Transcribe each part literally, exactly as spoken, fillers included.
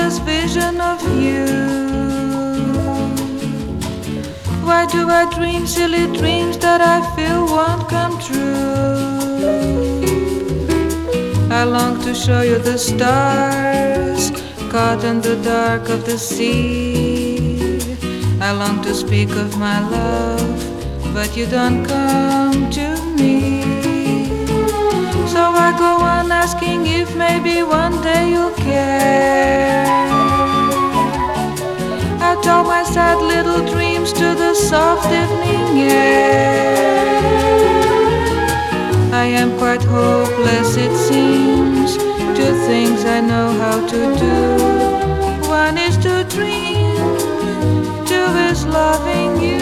this vision of you? Why do I dream silly dreams that I feel won't come true? I long to show you the stars caught in the dark of the sea. I long to speak of my love, but you don't come to me. So I go on asking if maybe one day you'll care. I tell my sad little dreams to the soft evening air. I am quite hopeless, it seems. Two things I know how to do. One is to dream, two is loving you.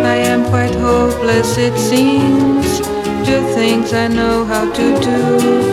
It seems two things I know how to do.